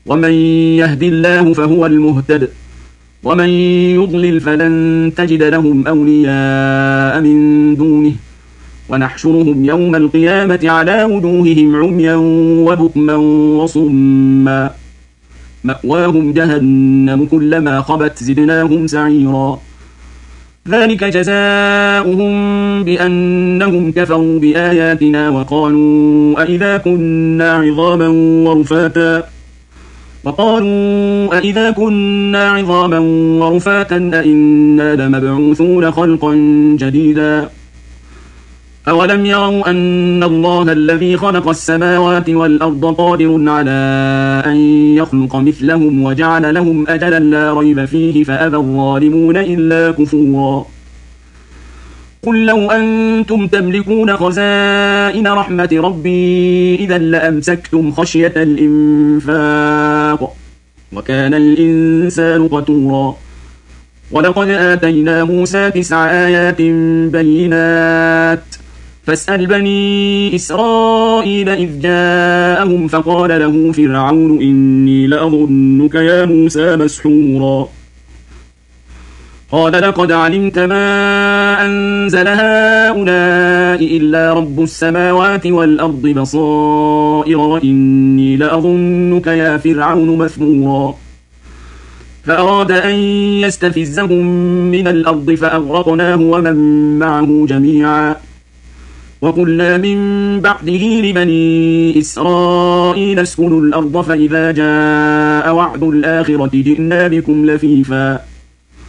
ومن يهد الله فهو المهتد ومن يضلل فلن تجد لهم أولياء من دونه ونحشرهم يوم القيامة على وجوههم عميا وبكما وصما مأواهم جهنم كلما خبت زدناهم سعيرا ذلك جزاؤهم بأنهم كفروا بآياتنا وقالوا أئذا كنا عظاما ورفاتا أئنا لمبعوثون خلقا جديدا أولم يروا أن الله الذي خلق السماوات والأرض قادر على أن يخلق مثلهم وجعل لهم أجلا لا ريب فيه فأبى الظالمون إلا كفورا قل لو أنتم تملكون خزائن رحمة ربي إذا لأمسكتم خشية الإنفاق وكان الإنسان قتورا ولقد آتينا موسى 9 آيات بينات فاسأل بني إسرائيل إذ جاءهم فقال له فرعون إني لأظنك يا موسى مسحورا قال لقد علمت ما أنزل هؤلاء إلا رب السماوات والأرض بصائر وإني لأظنك يا فرعون مثبورا فأراد أن يستفزهم من الأرض فأغرقناه ومن معه جميعا وقلنا من بعده لبني إسرائيل اسكنوا الأرض فإذا جاء وعد الآخرة جئنا بكم لفيفا